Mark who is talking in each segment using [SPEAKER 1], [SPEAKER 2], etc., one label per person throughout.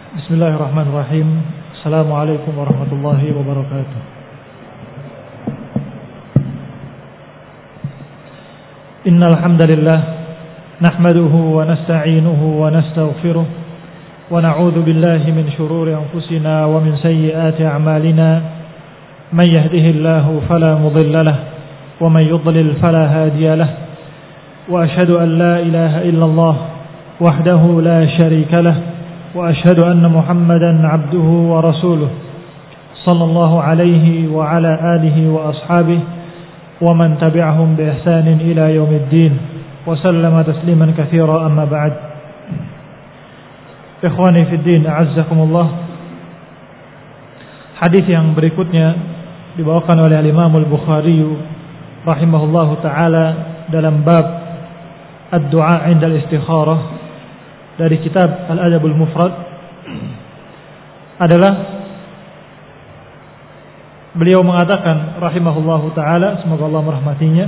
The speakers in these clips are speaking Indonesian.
[SPEAKER 1] Bismillahirrahmanirrahim. Assalamualaikum warahmatullahi wabarakatuh. Innal hamdalillah nahmaduhu wa nasta'inuhu wa nastaghfiruh wa na'udzu billahi min shururi anfusina wa min sayyiati a'malina. Man yahdihillahu fala mudilla lahu wa man yudlil fala hadiya lahu. Wa ashhadu an la ilaha illallah wahdahu la syarika lahu. وأشهد أن محمدا عبده ورسوله صلى الله عليه وعلى آله وأصحابه ومن تبعهم بإحسان إلى يوم الدين وسلم تسليما كثيرا أما بعد. إخواني في الدين أعزكم الله. Hadis yang berikutnya dibawakan oleh Imam Al-Bukhari rahimahullahu taala dalam bab ad-du'a 'inda al-istikharah dari kitab Al-Adabul Mufrad adalah beliau mengatakan rahimahullahu taala, semoga Allah merahmatinya,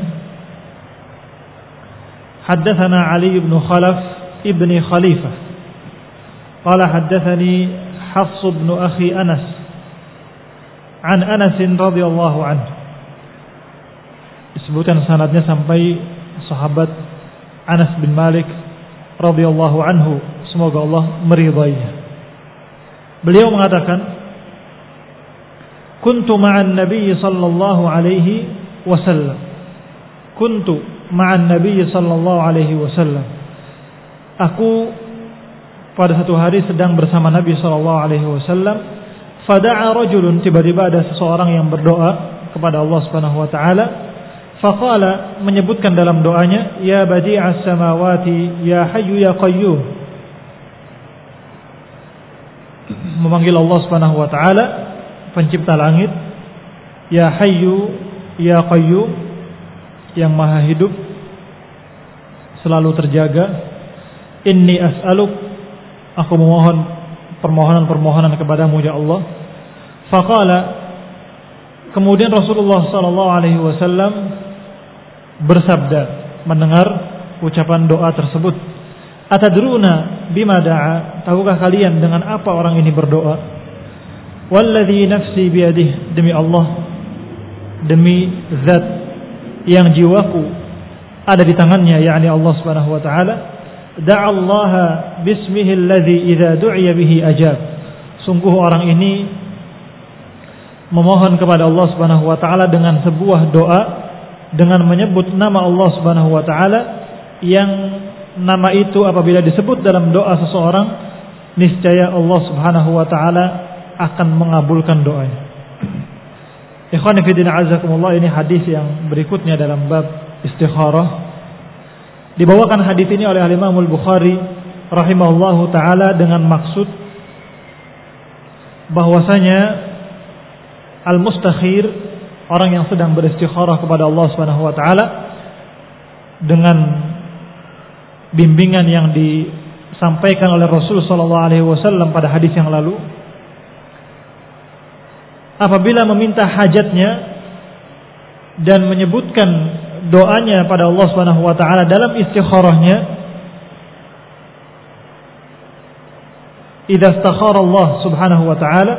[SPEAKER 1] haddatsana Ali bin Khalaf ibni Khalifah qala haddatsani Hafs bin akhi Anas an Anas radhiyallahu anhu. Disebutkan sanadnya sampai sahabat Anas bin Malik radhiyallahu anhu, semoga Allah meridainya. Beliau mengatakan, kuntu ma'an nabiy sallallahu alaihi wasallam. Kuntu ma'an nabiy sallallahu alaihi wasallam. Aku pada satu hari sedang bersama Nabi sallallahu alaihi wasallam. Fada'a rajulun, tiba-tiba ada seseorang yang berdoa kepada Allah Subhanahu wa taala. Faqala, menyebutkan dalam doanya, ya badi'as samawati ya hayyu ya qayyum, memanggil Allah Subhanahu wa taala, pencipta langit, ya hayyu ya qayyum, yang maha hidup selalu terjaga, inni as'aluk, aku memohon permohonan-permohonan kepadamu ya Allah. Faqala, kemudian Rasulullah sallallahu alaihi wasallam bersabda mendengar ucapan doa tersebut, atadruna bima da'a, tahukah kalian dengan apa orang ini berdoa? Walladzi nafsi biyadihi, demi Allah, demi zat yang jiwaku ada di tangannya, yakni Allah Subhanahu wa taala, da'allaha bismihi alladzi idza du'iya bihi ajab. Sungguh orang ini memohon kepada Allah Subhanahu wa taala dengan sebuah doa, dengan menyebut nama Allah Subhanahu wa taala, yang nama itu apabila disebut dalam doa seseorang, niscaya Allah Subhanahu wa taala akan mengabulkan doanya. Ikhwani fi din azakumullah, ini hadis yang berikutnya dalam bab istikharah. Dibawakan hadis ini oleh Imam Al-Bukhari rahimahullahu taala dengan maksud bahwasanya al-mustakhir, orang yang sedang beristikharah kepada Allah Subhanahu wa taala dengan bimbingan yang disampaikan oleh Rasul sallallahu alaihi wasallam pada hadis yang lalu, apabila meminta hajatnya dan menyebutkan doanya pada Allah Subhanahu wa taala dalam istikharahnya, idza istakhara Allah Subhanahu wa taala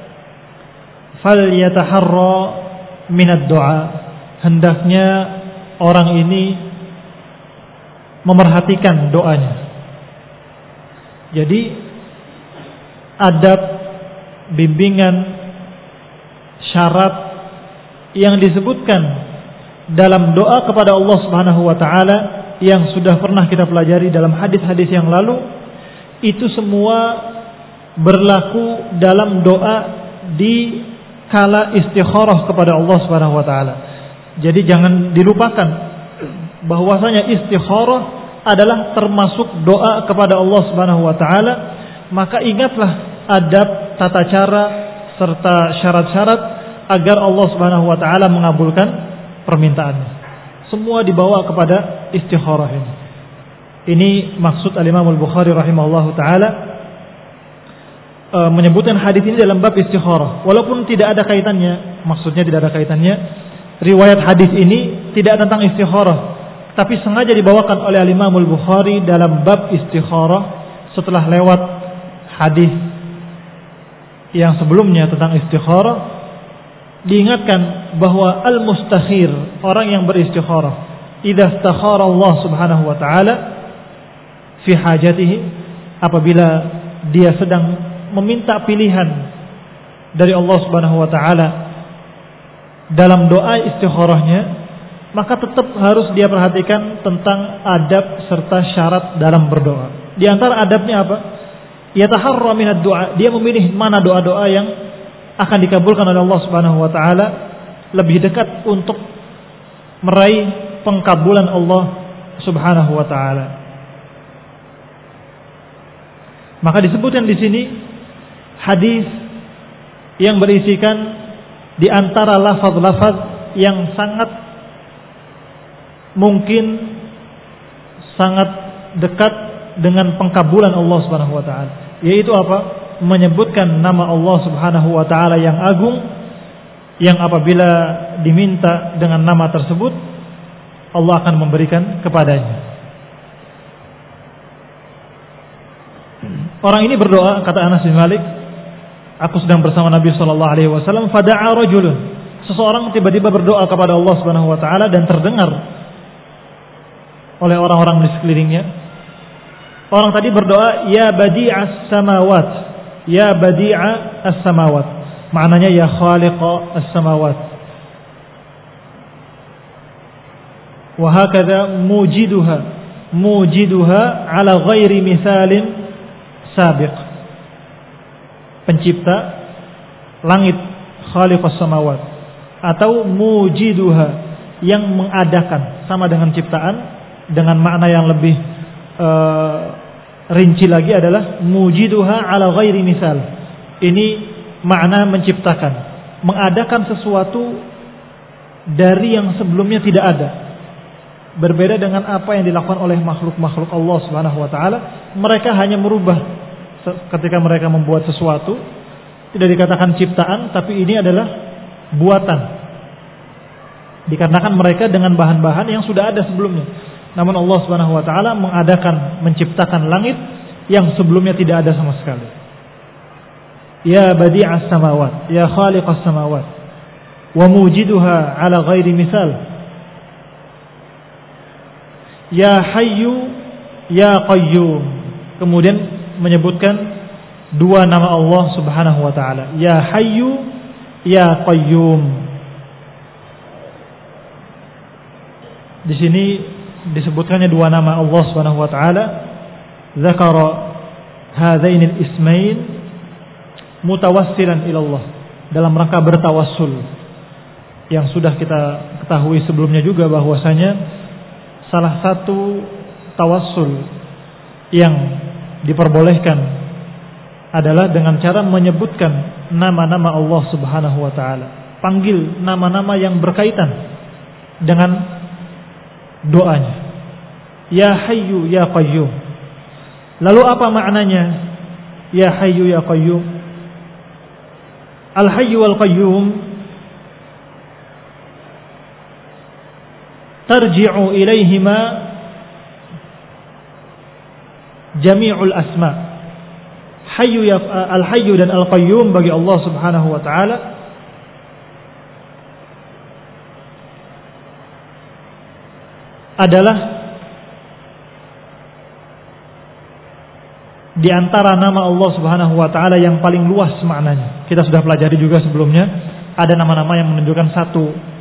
[SPEAKER 1] falyataharra minad doa, hendaknya orang ini memerhatikan doanya. Jadi adab, bimbingan, syarat yang disebutkan dalam doa kepada Allah Subhanahu wa taala yang sudah pernah kita pelajari dalam hadis-hadis yang lalu, itu semua berlaku dalam doa di kala istikharah kepada Allah Subhanahu wa taala. Jadi jangan dilupakan bahwasanya istikharah adalah termasuk doa kepada Allah Subhanahu wa taala. Maka ingatlah adab, tata cara serta syarat-syarat agar Allah Subhanahu wa taala mengabulkan permintaannya. Semua dibawa kepada istikharah ini. Ini maksud Al-Imam Al-Bukhari rahimahullahu taala menyebutkan hadis ini dalam bab istikharah, walaupun tidak ada kaitannya, maksudnya tidak ada kaitannya. Riwayat hadis ini tidak tentang istikharah, tapi sengaja dibawakan oleh Imam Al-Bukhari dalam bab istikharah setelah lewat hadis yang sebelumnya tentang istikharah, diingatkan bahwa al-mustakhir, orang yang beristikharah, idza istakhara Allah Subhanahu wa taala fi hajatihi, apabila dia sedang meminta pilihan dari Allah Subhanahu wa taala dalam doa istikharahnya, maka tetap harus dia perhatikan tentang adab serta syarat dalam berdoa. Di antara adabnya apa? Yataharra minad du'a, dia memilih mana doa-doa yang akan dikabulkan oleh Allah Subhanahu wa taala, lebih dekat untuk meraih pengkabulan Allah Subhanahu wa taala. Maka disebutkan di sini hadis yang berisikan di antara lafaz-lafaz yang sangat mungkin sangat dekat dengan pengkabulan Allah Subhanahu wa taala, yaitu apa? Menyebutkan nama Allah Subhanahu wa taala yang agung, yang apabila diminta dengan nama tersebut Allah akan memberikan kepadanya. Orang ini berdoa, kata Anas bin Malik, aku sedang bersama Nabi sallallahu alaihi wasallam, fada'a rajulun, seseorang tiba-tiba berdoa kepada Allah Subhanahu wa taala dan terdengar oleh orang-orang di sekelilingnya. Orang tadi berdoa, ya badi'as samawat, ya badi'a as-samawat, maknanya ya khaliqa as-samawat, wa hakadha mujiduha ala ghairi misalin sabiq, pencipta langit, khaliqas samawat, atau mujiduha, yang mengadakan, sama dengan ciptaan, dengan makna yang lebih rinci lagi adalah mujiduha ala ghairi misal. Ini makna menciptakan, mengadakan sesuatu dari yang sebelumnya tidak ada. Berbeda dengan apa yang dilakukan oleh makhluk-makhluk Allah Subhanahu wa taala. Mereka hanya merubah ketika mereka membuat sesuatu, tidak dikatakan ciptaan, tapi ini adalah buatan. Dikarenakan mereka dengan bahan-bahan yang sudah ada sebelumnya. Namun Allah Subhanahu wa taala mengadakan, menciptakan langit yang sebelumnya tidak ada sama sekali. Ya badi'as samawat, ya khaliqas samawat, wa mujiduha ala ghairi misal. Ya hayyu ya qayyum. Kemudian menyebutkan dua nama Allah Subhanahu wa taala, ya hayyu ya qayyum. Di sini disebutkannya dua nama Allah Subhanahu wa taala. Zakara hadain al-ismain mutawassilan ila Allah, dalam rangka bertawassul. Yang sudah kita ketahui sebelumnya juga bahwasanya salah satu tawassul yang diperbolehkan adalah dengan cara menyebutkan nama-nama Allah Subhanahu wa taala. Panggil nama-nama yang berkaitan dengan doanya. Ya Hayyu ya Qayyum. Lalu apa maknanya ya Hayyu ya Qayyum? Al-Hayyu wal Qayyum tarji'u ilaihima jami'ul asma. Al-Hayyu dan Al-Qayyum bagi Allah Subhanahu wa taala adalah di antara nama Allah Subhanahu wa taala yang paling luas maknanya. Kita sudah pelajari juga sebelumnya, ada nama-nama yang menunjukkan satu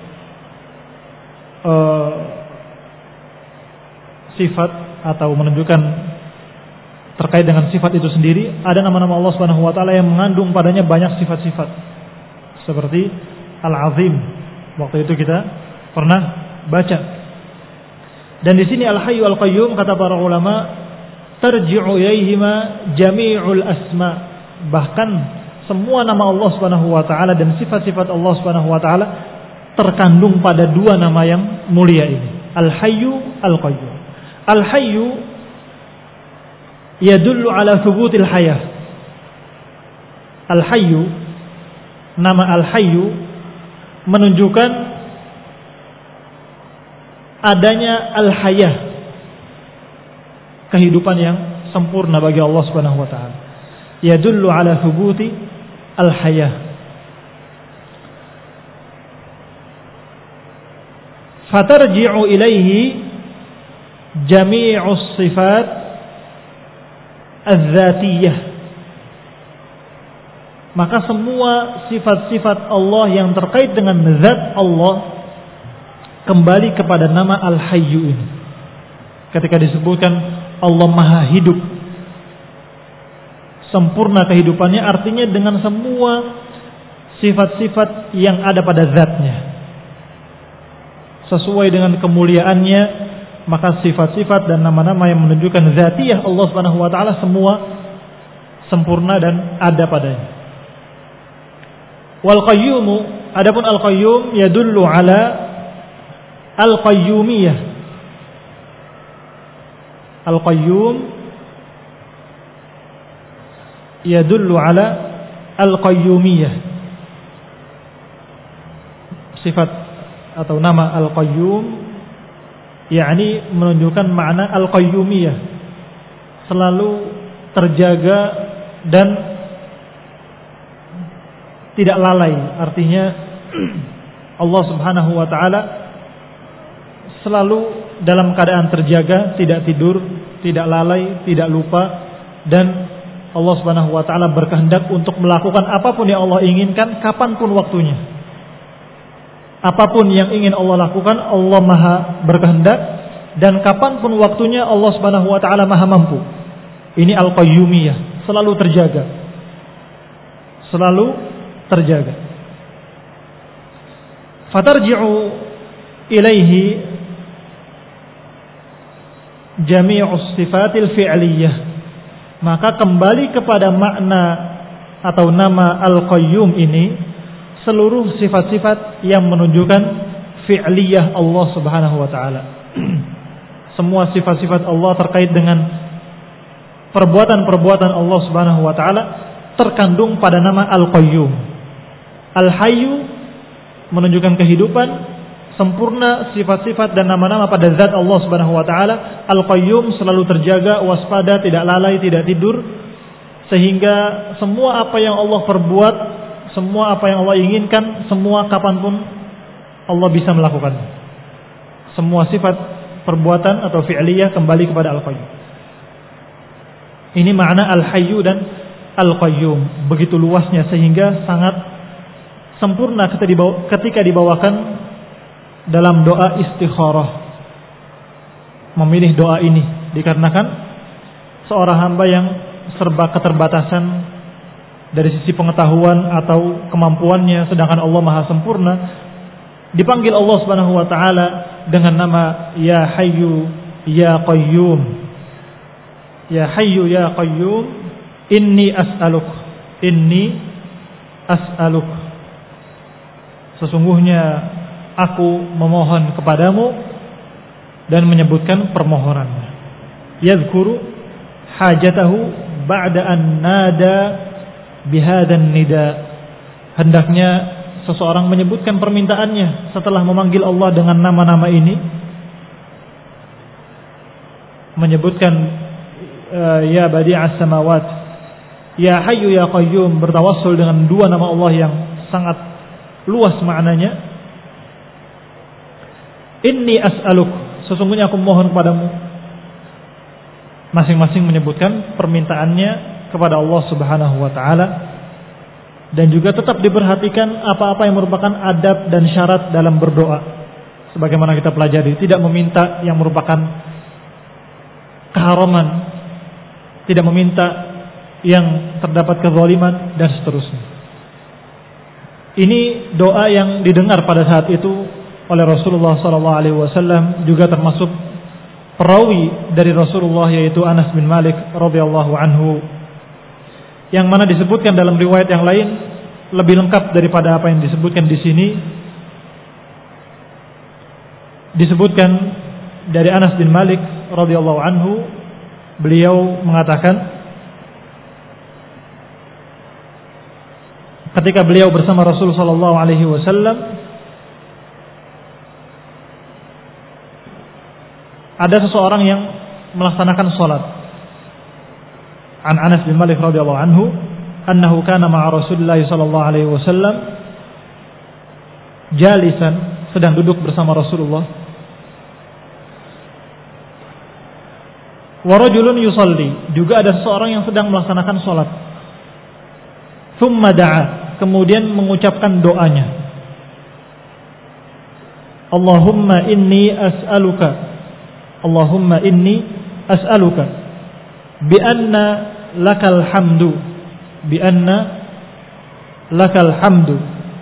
[SPEAKER 1] sifat atau menunjukkan terkait dengan sifat itu sendiri. Ada nama-nama Allah Subhanahu wa taala yang mengandung padanya banyak sifat-sifat. Seperti Al-Azim. Waktu itu kita pernah baca. Dan di sini Al-Hayyu Al-Qayyum, kata para ulama, tarji'u ilaihima jami'ul asma. Bahkan semua nama Allah Subhanahu wa taala dan sifat-sifat Allah Subhanahu wa taala terkandung pada dua nama yang mulia ini, Al-Hayyu Al-Qayyum. Al-Hayyu yadullu ala thubutil hayah. Al-Hayyu, nama Al-Hayyu menunjukkan adanya al-hayah, kehidupan yang sempurna bagi Allah Subhanahu wa taala. Yadullu ala thubuti al-hayah. Fatarji'u ilaihi jami'us sifat az-zatiyah. Maka semua sifat-sifat Allah yang terkait dengan zat Allah kembali kepada nama Al-Hayyu ini. Ketika disebutkan Allah Maha Hidup, sempurna kehidupannya, artinya dengan semua sifat-sifat yang ada pada zatnya, sesuai dengan kemuliaannya. Maka sifat-sifat dan nama-nama yang menunjukkan zatiyah Allah Subhanahu wa taala semua sempurna dan ada padanya. Wal qayyum, adapun al qayyum yadullu ala al qayyumiyah. Al qayyum yadullu ala al qayyumiyah. Sifat atau nama al qayyum yakni menunjukkan makna al qayyumiyah, selalu terjaga dan tidak lalai. Artinya Allah Subhanahu wa taala selalu dalam keadaan terjaga, tidak tidur, tidak lalai, tidak lupa, dan Allah Subhanahu wa taala berkehendak untuk melakukan apapun yang Allah inginkan kapanpun waktunya. Apapun yang ingin Allah lakukan, Allah Maha berkehendak, dan kapanpun waktunya Allah Subhanahu wa taala Maha mampu. Ini al-qayyumiyah, selalu terjaga. Selalu terjaga. Fatarji'u ilaihi jami'us sifatil fi'liyah. Maka kembali kepada makna atau nama Al-Qayyum ini seluruh sifat-sifat yang menunjukkan fi'liyah Allah Subhanahu wa taala. Semua sifat-sifat Allah terkait dengan perbuatan-perbuatan Allah Subhanahu wa taala terkandung pada nama Al-Qayyum. Al-Hayyu menunjukkan kehidupan sempurna, sifat-sifat dan nama-nama pada zat Allah Subhanahu wa taala. Al-Qayyum selalu terjaga, waspada, tidak lalai, tidak tidur, sehingga semua apa yang Allah perbuat, semua apa yang Allah inginkan, semua kapanpun Allah bisa melakukannya. Semua sifat perbuatan atau fi'liyah kembali kepada Al-Qayyum. Ini makna Al-Hayyu dan Al-Qayyum, begitu luasnya sehingga sangat sempurna ketika dibawakan dalam doa istikharah. Memilih doa ini dikarenakan seorang hamba yang serba keterbatasan dari sisi pengetahuan atau kemampuannya, sedangkan Allah Maha sempurna, dipanggil Allah Subhanahu wa taala dengan nama Ya Hayyu Ya Qayyum. Ya Hayyu Ya Qayyum, inni as'aluk, inni as'aluk. Sesungguhnya aku memohon kepadamu, dan menyebutkan permohonannya. Yadhkuru hajatahu ba'da an nada bihadan nida. Hendaknya seseorang menyebutkan permintaannya setelah memanggil Allah dengan nama-nama ini, menyebutkan Ya Badi'as Samawat, Ya Hayyu Ya Qayyum, bertawassul dengan dua nama Allah yang sangat luas maknanya. Inni as'aluk, sesungguhnya aku mohon kepadamu. Masing-masing menyebutkan permintaannya kepada Allah Subhanahu wa taala, dan juga tetap diperhatikan apa-apa yang merupakan adab dan syarat dalam berdoa. Sebagaimana kita pelajari, tidak meminta yang merupakan keharaman, tidak meminta yang terdapat kezaliman, dan seterusnya. Ini doa yang didengar pada saat itu oleh Rasulullah SAW, juga termasuk perawi dari Rasulullah yaitu Anas bin Malik radhiyallahu anhu, yang mana disebutkan dalam riwayat yang lain lebih lengkap daripada apa yang disebutkan di sini. Disebutkan dari Anas bin Malik radhiyallahu anhu, beliau mengatakan ketika beliau bersama Rasul sallallahu alaihi wasallam, ada seseorang yang melaksanakan salat. An Anas bin Malik radhiyallahu anhu, annahu kana ma'a Rasulullah sallallahu alaihi wasallam jalisan, sedang duduk bersama Rasulullah, wa rajulun yusalli, juga ada seseorang yang sedang melaksanakan salat. Thumma da'a, kemudian mengucapkan doanya, Allahumma inni as'aluka, Allahumma inni as'aluka bi anna lakal hamdu, bi anna lakal hamdu,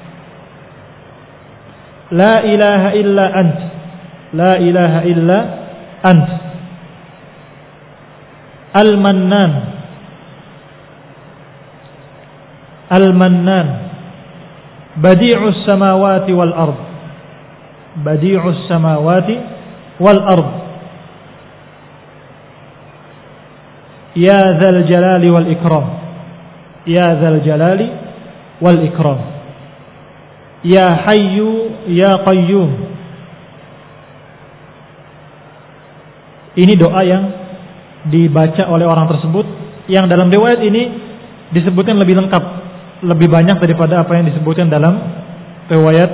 [SPEAKER 1] la ilaha illa ant, la ilaha illa ant, al-mannan, al-mannan, badi'us samawati wal ard, badi'us samawati wal ard, ya dzal jalali wal ikram, ya dzal jalali wal ikram, ya hayyu ya qayyum. Ini doa yang dibaca oleh orang tersebut, yang dalam riwayat ini disebutkan lebih lengkap, lebih banyak daripada apa yang disebutkan dalam riwayat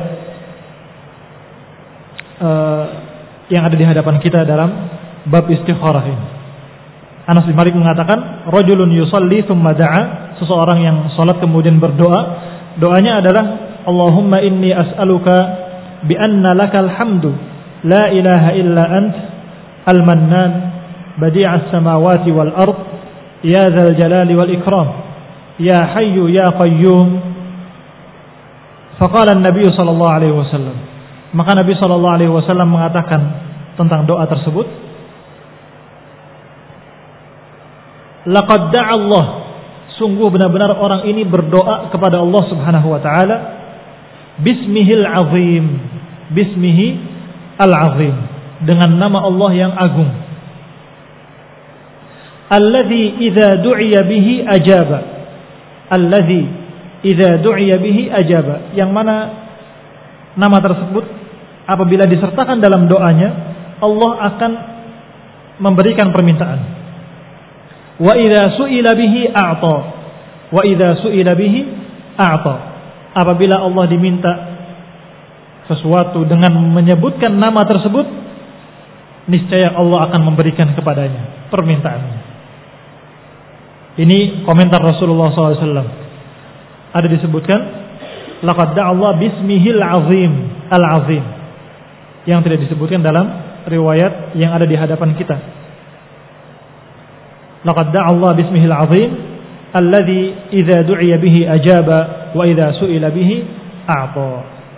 [SPEAKER 1] yang ada di hadapan kita dalam bab istikharah ini. Anas bin Malik mengatakan, rajulun yusalli thumma da'a, seseorang yang salat kemudian berdoa. Doanya adalah Allahumma inni as'aluka bi anna lakal hamdu, la ilaha illa ant, al-mannan, badi'as samawati wal ard, ya dzal jalali wal ikram, ya hayyu ya qayyum. Faqala an-nabiy sallallahu alaihi wasallam, maka Nabi sallallahu alaihi wasallam mengatakan tentang doa tersebut, laqad da'a Allah, sungguh benar-benar orang ini berdoa kepada Allah Subhanahu wa taala, bismihil azim, bismihi al-azim, dengan nama Allah yang agung, alladzi idza du'iya bihi ajaba, alladzi idza du'iya bihi ajaba, yang mana nama tersebut apabila disertakan dalam doanya Allah akan memberikan permintaan. Wa idza su'ila bihi a'ta, wa idza su'ila bihi a'ta, apabila Allah diminta sesuatu dengan menyebutkan nama tersebut, niscaya Allah akan memberikan kepadanya permintaannya. Ini komentar Rasulullah SAW. Ada disebutkan, laqad da'a Allah bismihil azim, al-azim, yang tidak disebutkan dalam riwayat yang ada di hadapan kita. Laqad da'a Allah bismihil azim, alladzi idza du'iya bihi ajaba wa idza su'ila bihi a'ta.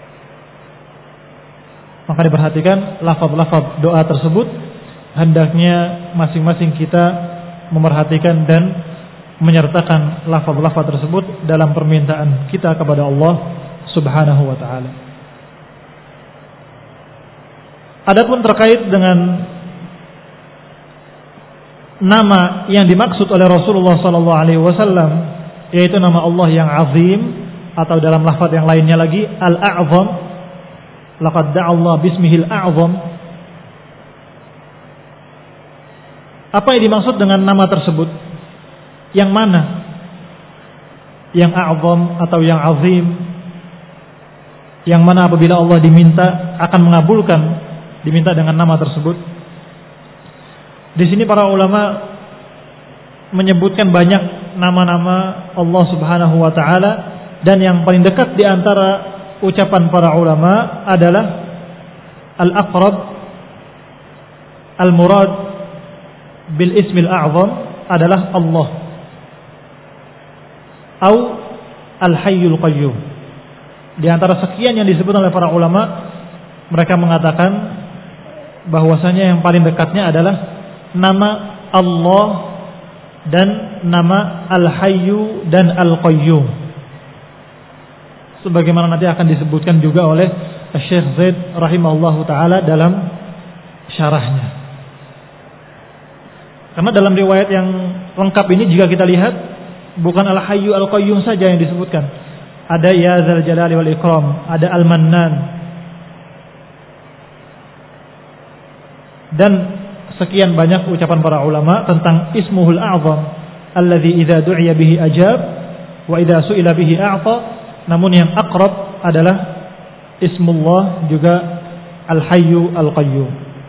[SPEAKER 1] Maka diperhatikan lafaz-lafaz doa tersebut, hendaknya masing-masing kita memerhatikan dan menyertakan lafaz-lafaz tersebut dalam permintaan kita kepada Allah Subhanahu wa taala. Adapun terkait dengan nama yang dimaksud oleh Rasulullah sallallahu alaihi wasallam, yaitu nama Allah yang azim, atau dalam lafaz yang lainnya lagi al-a'zam, laqad da'a Allah bismihil a'zam. Apa yang dimaksud dengan nama tersebut? Yang mana? Yang a'zam atau yang azim? Yang mana apabila Allah diminta akan mengabulkan, diminta dengan nama tersebut? Di sini para ulama menyebutkan banyak nama-nama Allah Subhanahu wa taala, dan yang paling dekat di antara ucapan para ulama adalah al-aqrab al-murad bil ismil a'zam adalah Allah, au al-hayyul qayyum. Di antara sekian yang disebut oleh para ulama, mereka mengatakan bahwasanya yang paling dekatnya adalah nama Allah dan nama Al-Hayyu dan Al-Qayyum, sebagaimana nanti akan disebutkan juga oleh Syekh Zaid rahimahullahu taala dalam syarahnya. Karena dalam riwayat yang lengkap ini, jika kita lihat, bukan Al-Hayyu Al-Qayyum saja yang disebutkan. Ada Ya Dzal Jalali wal Ikram, ada Al-Mannan, dan sekian banyak ucapan para ulama tentang Ismuhul A'zam alladzi idza du'iya bihi ajab wa idza su'ila bihi a'ta. Namun yang aqrab adalah ismullah juga Al-Hayyu Al-Qayyum.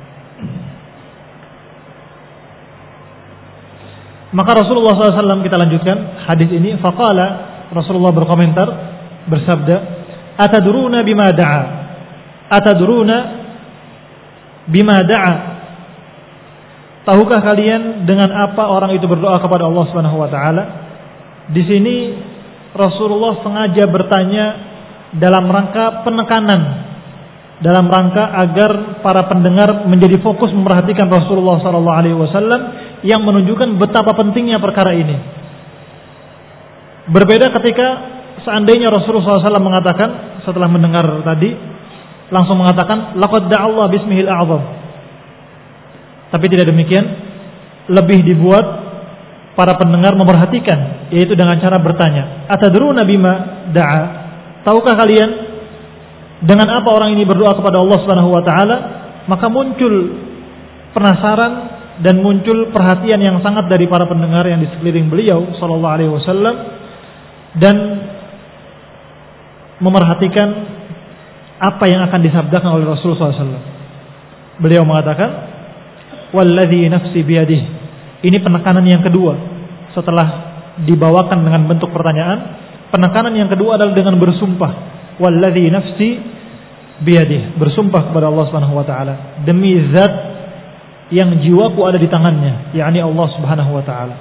[SPEAKER 1] Maka Rasulullah SAW, kita lanjutkan hadis ini, faqala, Rasulullah berkomentar, bersabda, atadruna bima da'a, atadruna bima da'a, tahukah kalian dengan apa orang itu berdoa kepada Allah Subhanahu wa taala? Di sini Rasulullah sengaja bertanya dalam rangka penekanan, dalam rangka agar para pendengar menjadi fokus memperhatikan Rasulullah sallallahu alaihi wasallam yang menunjukkan betapa pentingnya perkara ini. Berbeda ketika seandainya Rasulullah SAW mengatakan setelah mendengar tadi langsung mengatakan laqad da'allahu bismihil a'zam. Tapi tidak demikian, lebih dibuat para pendengar memperhatikan, yaitu dengan cara bertanya, atadruna bima da'a, tahukah kalian dengan apa orang ini berdoa kepada Allah Subhanahu wa taala? Maka muncul penasaran dan muncul perhatian yang sangat dari para pendengar yang di sekeliling beliau sallallahu alaihi wasallam, dan memerhatikan apa yang akan disabdakan oleh Rasulullah SAW. Beliau mengatakan, walladzi nafsi biyadihi. Ini penekanan yang kedua setelah dibawakan dengan bentuk pertanyaan. Penekanan yang kedua adalah dengan bersumpah, walladzi nafsi biyadihi, bersumpah kepada Allah Subhanahu wa taala, demi zat yang jiwaku ada di tangannya, yakni Allah Subhanahu wa taala.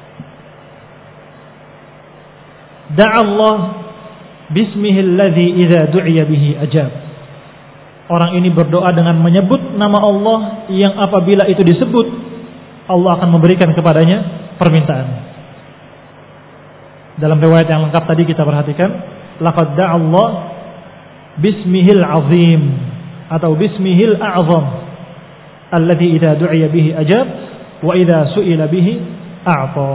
[SPEAKER 1] Da'a Allah bismihi alladzi idza du'iya bihi ajab. Orang ini berdoa dengan menyebut nama Allah yang apabila itu disebut, Allah akan memberikan kepadanya permintaan. Dalam riwayat yang lengkap tadi kita perhatikan, laqad da'a Allah bismihil azim atau bismihil a'zam alladzi idza du'iya bihi ajab wa idza su'ila bihi a'ta.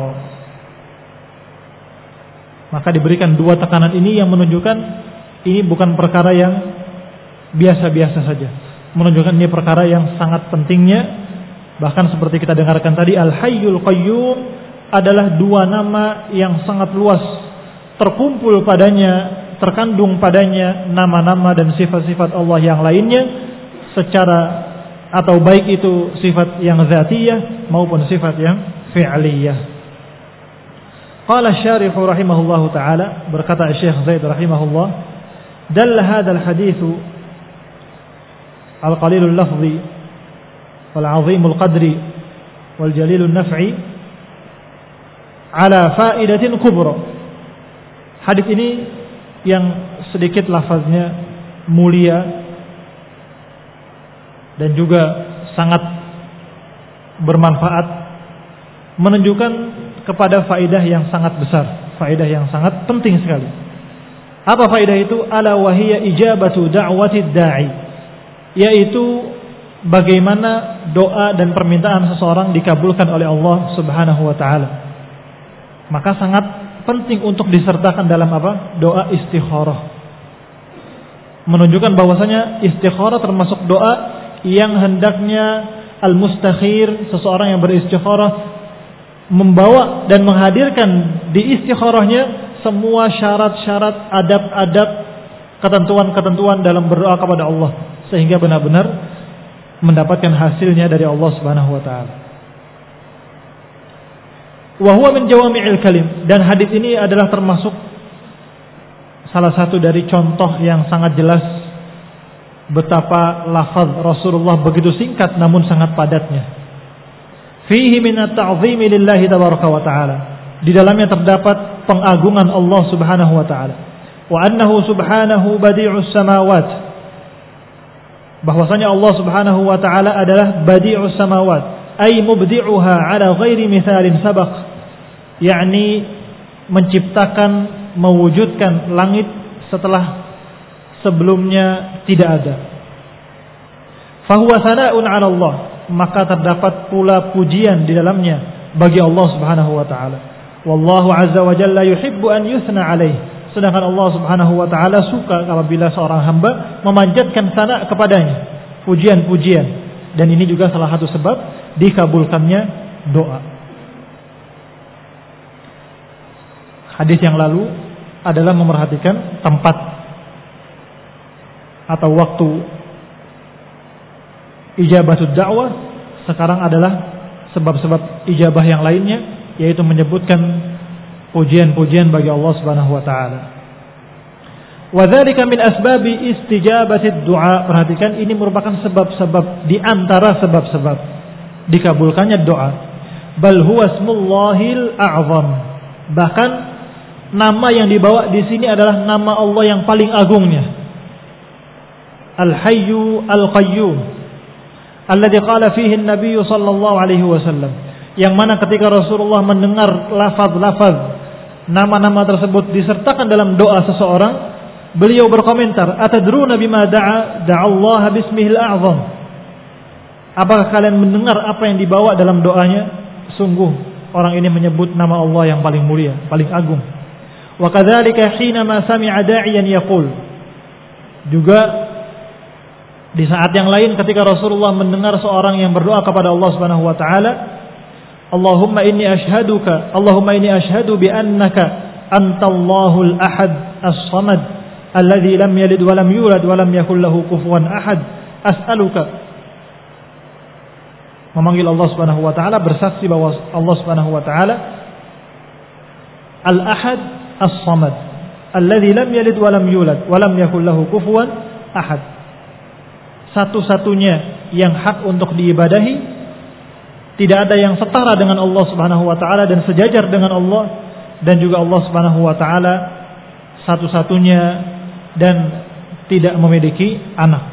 [SPEAKER 1] Maka diberikan dua tekanan ini yang menunjukkan ini bukan perkara yang biasa-biasa saja, menunjukkan ini perkara yang sangat pentingnya. Bahkan seperti kita dengarkan tadi, Al-Hayyul Qayyum adalah dua nama yang sangat luas, terkumpul padanya, terkandung padanya nama-nama dan sifat-sifat Allah yang lainnya secara, atau baik itu sifat yang zatiyah maupun sifat yang fi'liyah. Qala asy-syarih rahimahullahu taala, berkata Syekh Zaid rahimahullah, dalla hadzal haditsu al-qalilul lafzi wal 'azimul qadri wal jalilun naf'i ala faidatin kubra. Hadis ini yang sedikit lafaznya mulia dan juga sangat bermanfaat, menunjukkan kepada faedah yang sangat besar, faedah yang sangat penting sekali. Apa faedah itu? Ala wahiyya ijabatu da'watid da'i, yaitu bagaimana doa dan permintaan seseorang dikabulkan oleh Allah Subhanahu wa taala. Maka sangat penting untuk disertakan dalam apa? Doa istikharah. Menunjukkan bahwasanya istikharah termasuk doa yang hendaknya al-mustakhir, seseorang yang beristikharah, membawa dan menghadirkan di istikharahnya semua syarat-syarat, adab-adab, ketentuan-ketentuan dalam berdoa kepada Allah, sehingga benar-benar mendapatkan hasilnya dari Allah Subhanahu wa taala. Wa huwa min jawami'il kalim, dan hadis ini adalah termasuk salah satu dari contoh yang sangat jelas betapa lafaz Rasulullah begitu singkat namun sangat padatnya. Fihi min at-ta'zimi lillahi tabaraka wa ta'ala, di dalamnya terdapat pengagungan Allah Subhanahu wa ta'ala. Wa annahu subhanahu badi'us samawat, bahwasanya Allah Subhanahu wa ta'ala adalah badi'us samawat, ay mubdi'uha ala ghairi mithalin sabaq, yakni menciptakan, mewujudkan langit setelah sebelumnya tidak ada. Fahuwa sana'un 'ala Allah, maka terdapat pula pujian di dalamnya bagi Allah Subhanahu wa taala. Wallahu azza wa jalla yuhibbu an yuthna alaih, sedangkan Allah Subhanahu wa taala suka apabila seorang hamba memanjatkan sana kepadanya, pujian-pujian, dan ini juga salah satu sebab dikabulkannya doa. hadis yang lalu adalah memerhatikan tempat atau waktu ijabatud da'wah. Sekarang adalah sebab-sebab ijabah yang lainnya, yaitu menyebutkan pujian-pujian bagi Allah Subhanahu wa taala. Wa dzalika min asbabi istijabatid du'a. Perhatikan, ini merupakan sebab-sebab di antara sebab-sebab dikabulkannya doa. Bal huwa ismullahil a'zam. Bahkan nama yang dibawa di sini adalah nama Allah yang paling agungnya. Al-Hayyu Al-Qayyum. Alladzi qala fihi an-nabiy sallallahu alaihi wasallam. Yang mana ketika Rasulullah mendengar lafaz-lafaz nama-nama tersebut disertakan dalam doa seseorang, beliau berkomentar, "Atadruna bima da'allaha bismihil a'zam?" Apakah kalian mendengar apa yang dibawa dalam doanya? Sungguh orang ini menyebut nama Allah yang paling mulia, paling agung. Wa kadzalika hina ma sami'a da'iyan yaqul. Juga di saat yang lain ketika Rasulullah mendengar seorang yang berdoa kepada Allah Subhanahu wa taala, Allahumma inni ashhadu bi annaka antallahul ahad as-samad alladzi lam yalid wa lam yulad wa lam yakul lahu kufuwan ahad, as'aluka. Memanggil Allah Subhanahu wa taala, bersaksi bahwa Allah Subhanahu wa taala al-ahad as-samad alladzi lam yalid wa lam yulad wa lam yakul lahu kufuwan ahad. Satu-satunya yang hak untuk diibadahi, tidak ada yang setara dengan Allah Subhanahu wa taala dan sejajar dengan Allah, dan juga Allah Subhanahu wa taala satu-satunya dan tidak memiliki anak.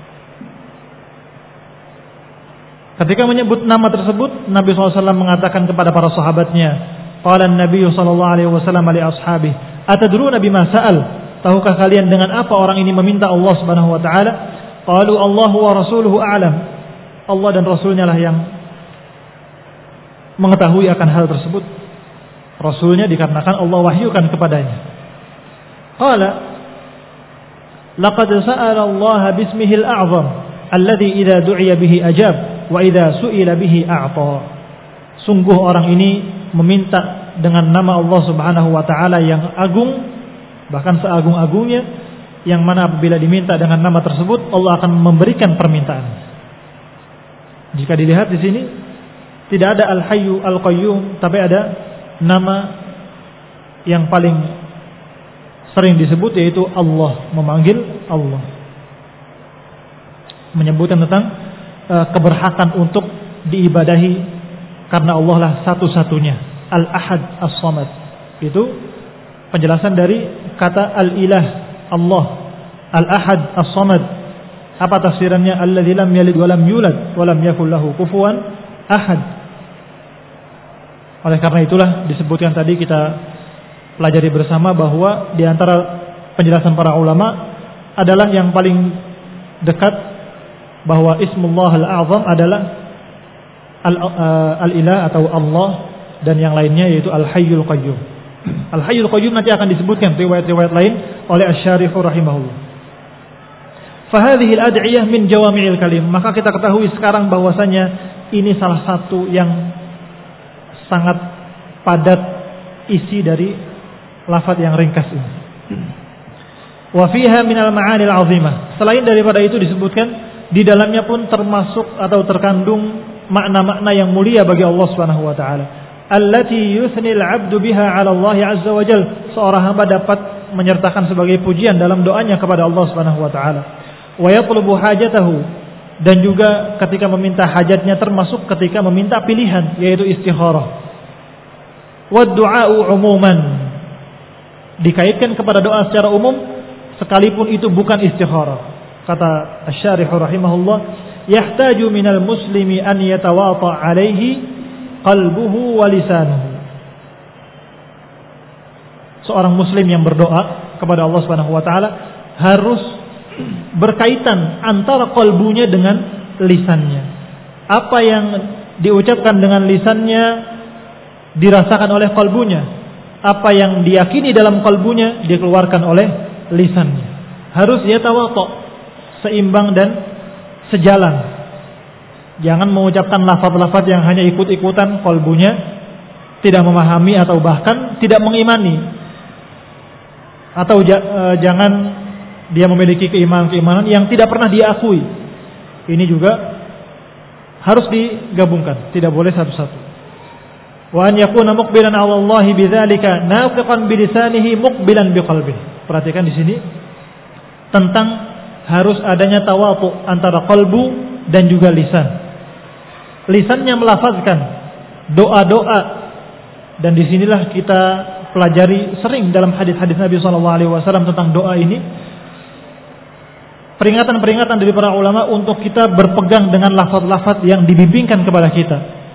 [SPEAKER 1] Ketika menyebut nama tersebut, Nabi SAW mengatakan kepada para sahabatnya, qala an-nabiy sallallahu alaihi wasallam li ashabihi, atadruna bima sa'al? Tahukah kalian dengan apa orang ini meminta Allah Subhanahu wa taala? Qalu Allahu wa rasuluhu a'lam. Allah dan Rasulnya lah yang mengetahui akan hal tersebut. Rasulnya dikarenakan Allah wahyukan kepadanya. Qala laqad sa'ala Allah bismihil a'zam alladhi idza du'iya bihi ajab wa idza su'ila bihi a'ta. Sungguh orang ini meminta dengan nama Allah Subhanahu wa taala yang agung, bahkan seagung-agungnya, yang mana apabila diminta dengan nama tersebut Allah akan memberikan permintaan. Jika dilihat di sini tidak ada Al-Hayyu Al-Qayyum, tapi ada nama yang paling sering disebut, yaitu Allah, memanggil Allah, menyebutkan tentang keberhakan untuk diibadahi karena Allah lah satu-satunya, Al-Ahad As-Samad. Itu penjelasan dari kata Al-Ilah, Allah, Al-Ahad As-Samad. Apa tafsirannya? Alladzi lam yalid wa lam yulad wa lam yakul lahu kufuwan ahad. Oleh karena itulah disebutkan tadi, kita pelajari bersama bahwa di antara penjelasan para ulama adalah yang paling dekat bahwa Ismullah Al-A'zam adalah Al-Ilah atau Allah, dan yang lainnya yaitu Al-Hayyul Qayyum. Al-Hayyul Qayyum nanti akan disebutkan riwayat-riwayat lain oleh Asy-Syarih rahimahullah. Fahadhihi al-ad'iyah min jawami'il kalim. Maka kita ketahui sekarang bahwasanya ini salah satu yang sangat padat isi dari lafaz yang ringkas ini. Wa fiha minal ma'anil 'azimah. Selain daripada itu disebutkan di dalamnya pun termasuk atau terkandung makna-makna yang mulia bagi Allah Subhanahu wa taala. Allati yusnil 'abdu biha 'ala Allah 'azza wa jalla. Seorang hamba dapat menyertakan sebagai pujian dalam doanya kepada Allah Subhanahu wa taala. Wa yatlubu hajatahu, dan juga ketika meminta hajatnya, termasuk ketika meminta pilihan, yaitu istikharah. Wa du'a'u 'umuman, dikaitkan kepada doa secara umum sekalipun itu bukan istikharah. Kata Asy-Syarih rahimahullah, yahtaju minal muslimi an yatawata 'alaihi qalbuhu wa lisanuhu. Seorang muslim yang berdoa kepada Allah Subhanahu wa taala harus berkaitan antara kalbunya dengan lisannya. Apa yang diucapkan dengan lisannya dirasakan oleh kalbunya. Apa yang diyakini dalam kalbunya dikeluarkan oleh lisannya. Harus yatawata, seimbang dan sejalan. Jangan mengucapkan lafaz-lafaz yang hanya ikut-ikutan, kalbunya tidak memahami atau bahkan tidak mengimani. atau jangan dia memiliki keimanan yang tidak pernah dia akui. Ini juga harus digabungkan, tidak boleh satu-satu. Wa an yakuna muqbilan 'ala Allah bidzalika nafiqan bilisanihi muqbilan biqalbihi. Perhatikan di sini tentang harus adanya tawadhu antara qalbu dan juga lisan. Lisannya melafazkan doa-doa, dan disinilah kita pelajari sering dalam hadis-hadis Nabi SAW tentang doa ini. Peringatan-peringatan dari para ulama untuk kita berpegang dengan lafaz-lafaz yang dibimbingkan kepada kita.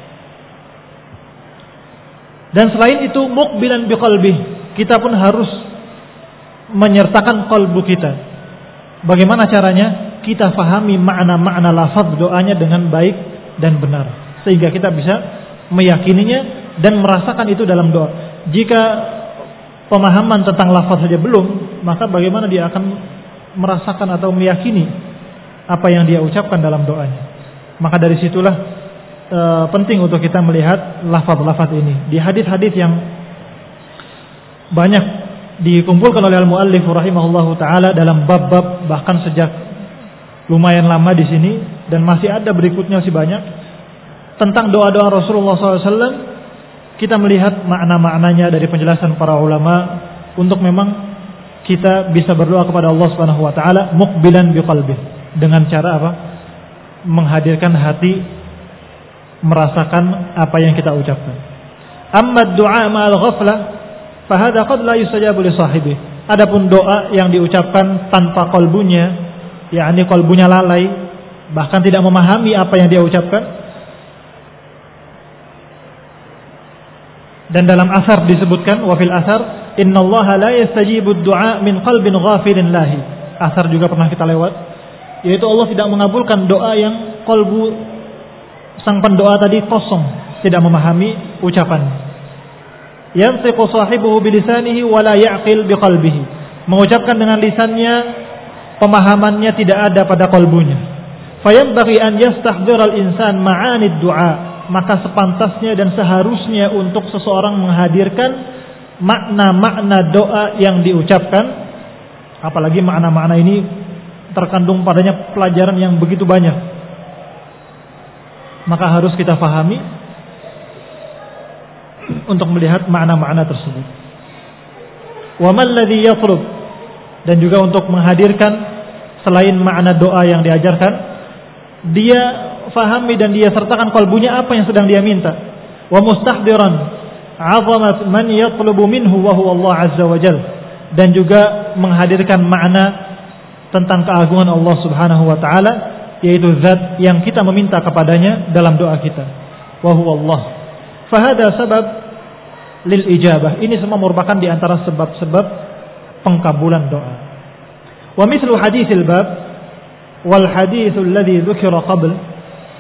[SPEAKER 1] Dan selain itu muqbilan biqalbi, kita pun harus menyertakan kalbu kita. Bagaimana caranya? Kita fahami makna-makna lafaz doanya dengan baik dan benar, sehingga kita bisa meyakininya dan merasakan itu dalam doa. Jika pemahaman tentang lafaz saja belum, maka bagaimana dia akan merasakan atau meyakini apa yang dia ucapkan dalam doanya? Maka dari situlah penting untuk kita melihat lafaz-lafaz ini di hadis-hadis yang banyak dikumpulkan oleh al-muallif rahimahullahu taala dalam bab-bab, bahkan sejak lumayan lama di sini dan masih ada berikutnya masih banyak tentang doa-doa Rasulullah SAW. Kita melihat makna-maknanya dari penjelasan para ulama untuk memang kita bisa berdoa kepada Allah Subhanahu wa taala muqbilan biqalbi, dengan cara apa? Menghadirkan hati, merasakan apa yang kita ucapkan. Amma ad-du'a ma'al ghaflah fa hadha qad la yustajabu li sahibi. Adapun doa yang diucapkan tanpa kalbunya, yakni kalbunya lalai, bahkan tidak memahami apa yang dia ucapkan. Dan dalam asar disebutkan, wa fil asar innallaha la yastajibu ad-du'a min qalbin ghafilin lahi. Asar juga pernah kita lewat, yaitu Allah tidak mengabulkan doa yang kalbu sang pendoa tadi kosong, tidak memahami ucapan. Yantiqu sahibuhu bilisanihi wa la ya'qil biqalbihi. Mengucapkan dengan lisannya, pemahamannya tidak ada pada kalbunya. Fayanbaghi an yastahdhiral insan ma'anid du'a. Maka sepantasnya dan seharusnya untuk seseorang menghadirkan makna-makna doa yang diucapkan. Apalagi makna-makna ini terkandung padanya pelajaran yang begitu banyak, maka harus kita fahami untuk melihat makna-makna tersebut. Wa man ladzi yatlub, dan juga untuk menghadirkan selain makna doa yang diajarkan, dia fahami dan dia sertakan kalbunya apa yang sedang dia minta. Wa mustahdiran 'azamat man yatlubu minhu wa huwa Allah azza wa jalla, dan juga menghadirkan makna tentang keagungan Allah Subhanahu wa taala, yaitu zat yang kita meminta kepadanya dalam doa kita. Wa huwa Allah. Fa hada sabab lil ijabah. Ini semua merupakan di antara sebab-sebab pengkabulan doa. Wa mithlu haditsil bab wal haditsul ladzi dzukira qabl.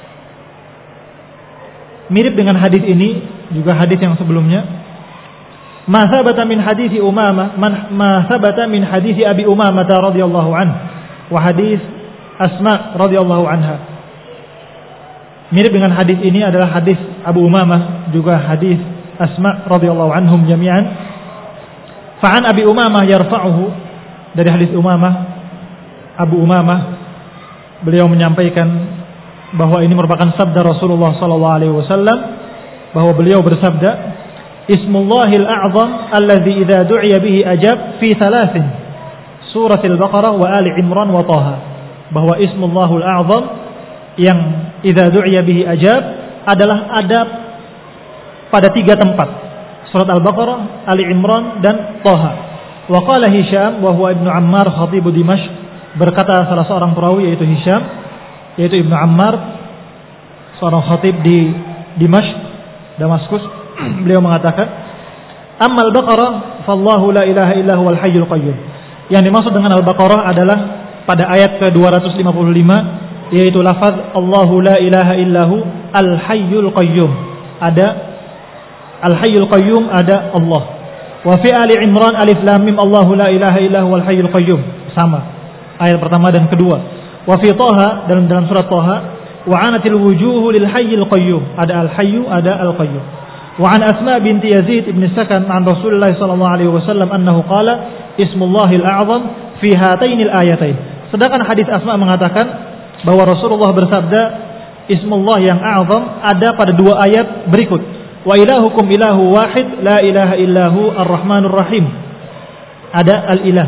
[SPEAKER 1] Mirip dengan hadis ini juga hadis yang sebelumnya. Ma sabata min hadisi Umamah, ma sabata min hadisi Abi Umamah radhiyallahu anhu wa hadis Asma radhiyallahu anha. Mirip dengan hadis ini adalah hadis Abu Umamah, juga hadis Asma radhiyallahu anhum jami'an. Fa an Abi Umamah yarfa'uhu, dari hadis Umamah, Abu Umamah beliau menyampaikan bahwa ini merupakan sabda Rasulullah sallallahu alaihi wasallam, bahwa beliau bersabda, Ismullahil a'zam alladzi idza du'iya bihi ajab fi thalathin, surah Al-Baqarah wa Ali Imran wa Taha. Bahwa Ismullahul a'zam yang idza du'iya bihi ajab adalah adab pada 3 tempat, surat Al-Baqarah, Ali Imran dan Taha. Wa qala Hisham wa huwa Ibnu Ammar khatib Dimashq, berkata salah seorang perawi yaitu Hisham, yaitu Ibnu Ammar, seorang khatib di Dimashq, Damaskus. Beliau mengatakan, Ammal Baqarah fallahu la ilaha illa huwal hayyul qayyum. Yang dimaksud dengan Al-Baqarah adalah pada ayat ke-255, yaitu lafaz Allahu la ilaha illahu al-hayyul qayyum. Ada al-hayyul qayyum, ada Allah. Wa fi Ali Imran alif lam mim Allahu la ilaha illa huwal hayyul qayyum. Sama ayat pertama dan kedua. Wa fi Taha, dalam surat Taha, wa anatil wujuhu lil hayyil qayyum. Ada al-hayyu, ada al-qayyum. Wa an Asma binti Yazid ibn Sakan an Rasulullah sallallahu alaihi wasallam annahu qala ismullahil a'zam fi hatainil ayatain. Sedangkan hadis Asma mengatakan bahwa Rasulullah bersabda ismullah yang a'zam ada pada dua ayat berikut. Wa ilahukum ilahu wahid la ilaha illahu ar-rahmanur rahim. Ada al-ilah.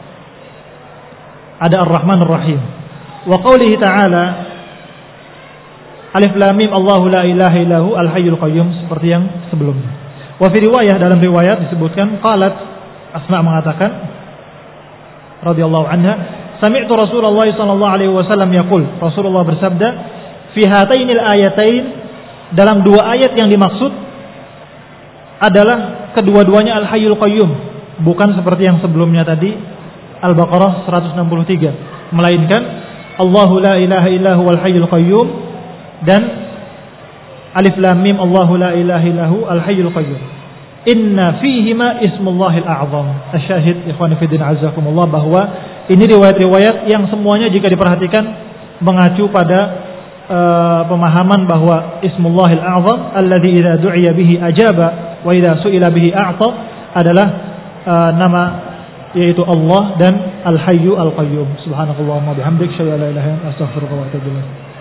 [SPEAKER 1] Ada ar-rahmanur rahim. Wa qawlihi ta'ala alif lam mim Allahu la ilaha illahu al-hayyul qayyum, seperti yang sebelumnya. Wa fi riwayah, dalam riwayat disebutkan qalat, Asma mengatakan radhiyallahu anha, sami'tu Rasulullah sallallahu alaihi wasallam yaqul, Rasulullah bersabda, fi hatainil ayatain, dalam dua ayat yang dimaksud adalah kedua-duanya al-hayyul qayyum, bukan seperti yang sebelumnya tadi Al-Baqarah 163, melainkan Allahu la ilaha illahu wal hayyul qayyum dan alif lam mim Allahu la ilaha illahu al hayyul qayyum. Inna fihima ismullahil a'zam. Asyahid ikhwani fiddin azakumullah, bahwa ini riwayat-riwayat yang semuanya jika diperhatikan mengacu pada pemahaman bahwa ismullahil a'zam alladzi idza du'iya bihi ajaba wa idza su'ila bihi a'ta adalah nama yaitu Allah dan al hayyu al qayyum. Subhanakallahumma bihamdik, syada la ilaha illa anta, astaghfiruka wa atubu ilaik.